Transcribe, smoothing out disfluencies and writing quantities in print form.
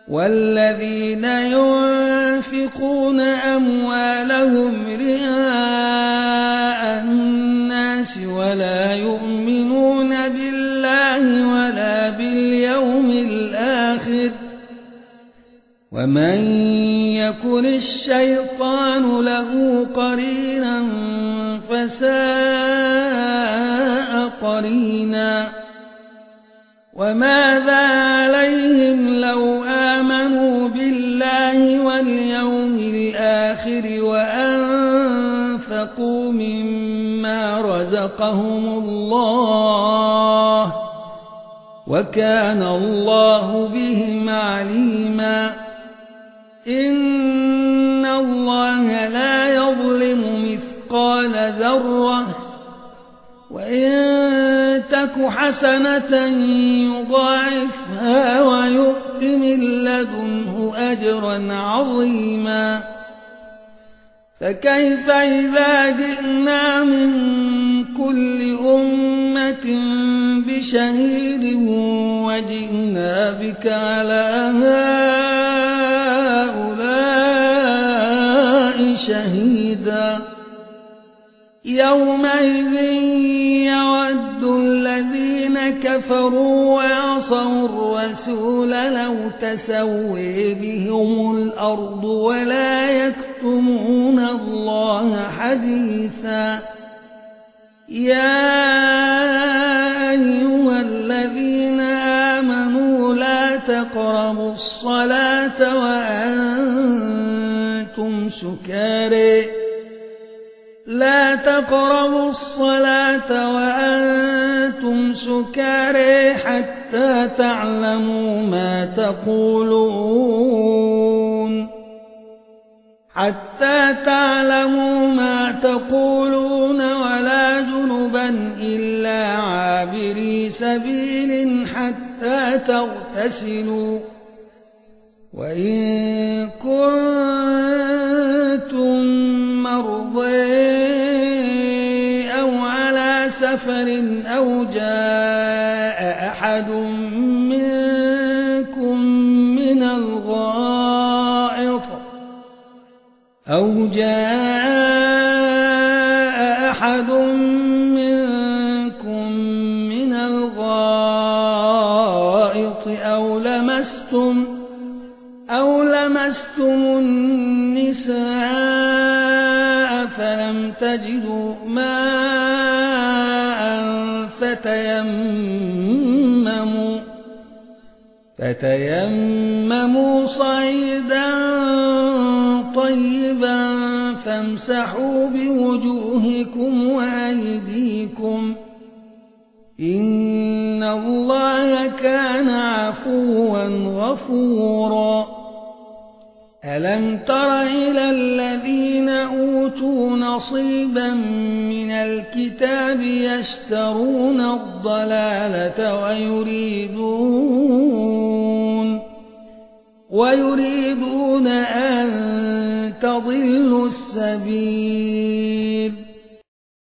والذين ينفقون أموالهم رئاء الناس ولا يؤمنون بالله ولا باليوم الآخر ومن يكن الشيطان له قرينا فساء قرينا وماذا عليهم لو آمنوا بالله واليوم الآخر وأنفقوا مما رزقهم الله وكان الله بهم عليما إن الله لا يظلم مثقال ذرة وإن تك حسنة يضاعفها ويؤت من لدنه أجرا عظيما فكيف إذا جئنا من كل أمة بشهيد وجئنا بك على هؤلاء شهيدا يومئذ يود الذين كفروا وعصوا الرسول لو تسوي بهم الأرض ولا يكتمون الله حديثا يا أيها الذين آمنوا لا تقربوا الصلاة وأنتم سكارى حتى تعلموا ما تقولون ولا جنبا إلا عابري سبيل حتى تغتسلوا وإن كنتم مرضى أو على سفر أو جاء أحد منكم من الغائط أو لمستم النساء فلم تجدوا ماء فتيمموا صعيدا طيبا فامسحوا بوجوهكم وأيديكم إن الله كان عفوا غفورا ألم تر إلى الذين أوتوا نصيبا من الكتاب يشترون الضلالة ويريدون أن تضلوا السبيل